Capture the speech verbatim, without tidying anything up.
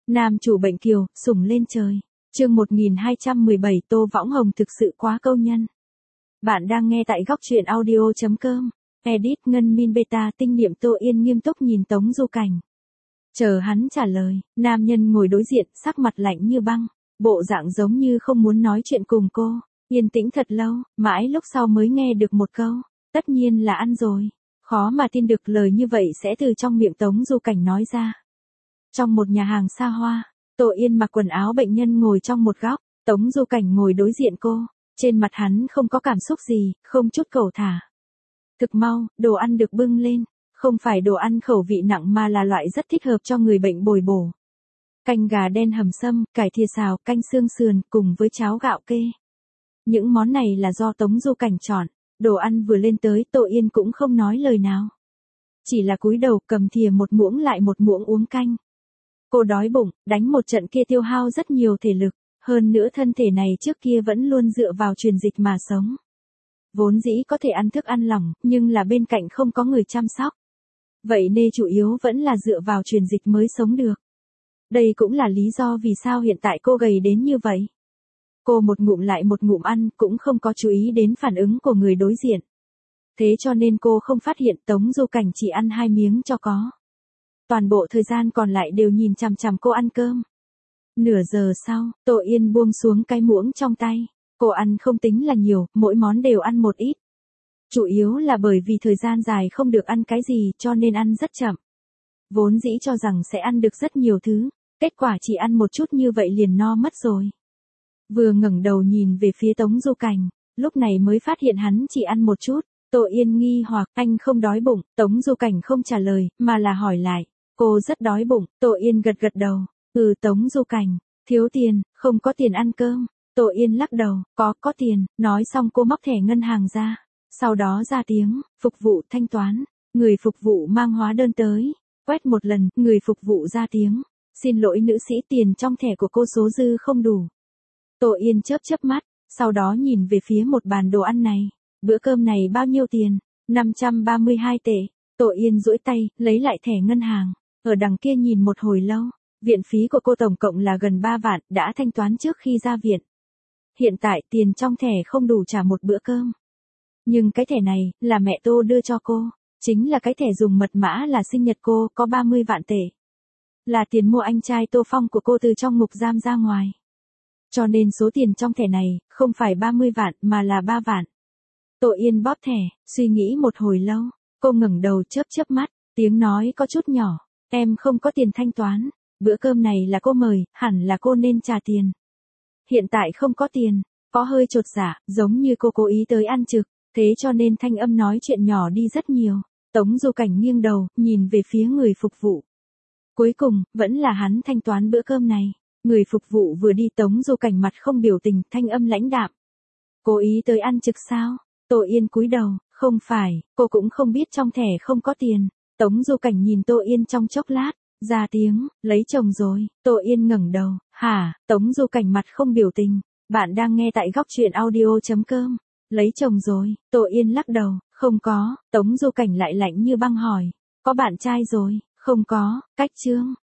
Nam chủ bệnh kiều, sủng lên trời. Chương một nghìn hai trăm mười bảy Tô Võng Hồng thực sự quá câu nhân. Bạn đang nghe tại góc truyện audio chấm com. Edit Ngân Min Beta tinh niệm Tô Yên nghiêm túc nhìn Tống Du Cảnh. Chờ hắn trả lời, nam nhân ngồi đối diện, sắc mặt lạnh như băng, bộ dạng giống như không muốn nói chuyện cùng cô. Yên tĩnh thật lâu, mãi lúc sau mới nghe được một câu, tất nhiên là ăn rồi. Khó mà tin được lời như vậy sẽ từ trong miệng Tống Du Cảnh nói ra. Trong một nhà hàng xa hoa, Tô Yên mặc quần áo bệnh nhân ngồi trong một góc, Tống Du Cảnh ngồi đối diện cô, trên mặt hắn không có cảm xúc gì, không chút cẩu thả. Thực mau, đồ ăn được bưng lên, không phải đồ ăn khẩu vị nặng mà là loại rất thích hợp cho người bệnh bồi bổ. Canh gà đen hầm sâm, cải thìa xào, canh xương sườn cùng với cháo gạo kê. Những món này là do Tống Du Cảnh chọn, đồ ăn vừa lên tới Tô Yên cũng không nói lời nào. Chỉ là cúi đầu cầm thìa một muỗng lại một muỗng uống canh. Cô đói bụng, đánh một trận kia tiêu hao rất nhiều thể lực, hơn nữa thân thể này trước kia vẫn luôn dựa vào truyền dịch mà sống. Vốn dĩ có thể ăn thức ăn lỏng, nhưng là bên cạnh không có người chăm sóc. Vậy nên chủ yếu vẫn là dựa vào truyền dịch mới sống được. Đây cũng là lý do vì sao hiện tại cô gầy đến như vậy. Cô một ngụm lại một ngụm ăn cũng không có chú ý đến phản ứng của người đối diện. Thế cho nên cô không phát hiện Tống Du Cảnh chỉ ăn hai miếng cho có. Toàn bộ thời gian còn lại đều nhìn chằm chằm cô ăn cơm. Nửa giờ sau, Tô Yên buông xuống cái muỗng trong tay. Cô ăn không tính là nhiều, mỗi món đều ăn một ít. Chủ yếu là bởi vì thời gian dài không được ăn cái gì cho nên ăn rất chậm. Vốn dĩ cho rằng sẽ ăn được rất nhiều thứ, kết quả chỉ ăn một chút như vậy liền no mất rồi. Vừa ngẩng đầu nhìn về phía Tống Du Cảnh, lúc này mới phát hiện hắn chỉ ăn một chút. Tô Yên nghi hoặc, anh không đói bụng, Tống Du Cảnh không trả lời, mà là hỏi lại, cô rất đói bụng, Tô Yên gật gật đầu, ừ Tống Du Cảnh, thiếu tiền, không có tiền ăn cơm. Tô Yên lắc đầu, có, có tiền, nói xong cô móc thẻ ngân hàng ra, sau đó ra tiếng, phục vụ thanh toán, người phục vụ mang hóa đơn tới, quét một lần, người phục vụ ra tiếng, xin lỗi nữ sĩ tiền trong thẻ của cô số dư không đủ. Tô Yên chớp chớp mắt, sau đó nhìn về phía một bàn đồ ăn này, bữa cơm này bao nhiêu tiền, năm trăm ba mươi hai tệ, Tô Yên duỗi tay, lấy lại thẻ ngân hàng, ở đằng kia nhìn một hồi lâu, viện phí của cô tổng cộng là gần ba vạn, đã thanh toán trước khi ra viện. Hiện tại tiền trong thẻ không đủ trả một bữa cơm. Nhưng cái thẻ này, là mẹ Tô đưa cho cô, chính là cái thẻ dùng mật mã là sinh nhật cô, có ba mươi vạn tệ. Là tiền mua anh trai Tô Phong của cô từ trong ngục giam ra ngoài. Cho nên số tiền trong thẻ này, không phải ba mươi vạn mà là ba vạn. Tô Yên bóp thẻ, suy nghĩ một hồi lâu, cô ngẩng đầu chớp chớp mắt, tiếng nói có chút nhỏ, em không có tiền thanh toán, bữa cơm này là cô mời, hẳn là cô nên trả tiền. Hiện tại không có tiền, có hơi chột dạ, giống như cô cố ý tới ăn trực, thế cho nên thanh âm nói chuyện nhỏ đi rất nhiều. Tống Du Cảnh nghiêng đầu, nhìn về phía người phục vụ. Cuối cùng, vẫn là hắn thanh toán bữa cơm này. Người phục vụ vừa đi Tống Du Cảnh mặt không biểu tình, thanh âm lãnh đạm. Cố ý tới ăn trực sao? Tô Yên cúi đầu, không phải, cô cũng không biết trong thẻ không có tiền. Tống Du Cảnh nhìn Tô Yên trong chốc lát, ra tiếng, lấy chồng rồi. Tô Yên ngẩng đầu, hả? Tống Du Cảnh mặt không biểu tình. Bạn đang nghe tại góc truyện audio chấm com. Lấy chồng rồi, Tô Yên lắc đầu, không có. Tống Du Cảnh lại lạnh như băng hỏi, có bạn trai rồi? Không có, cách chương.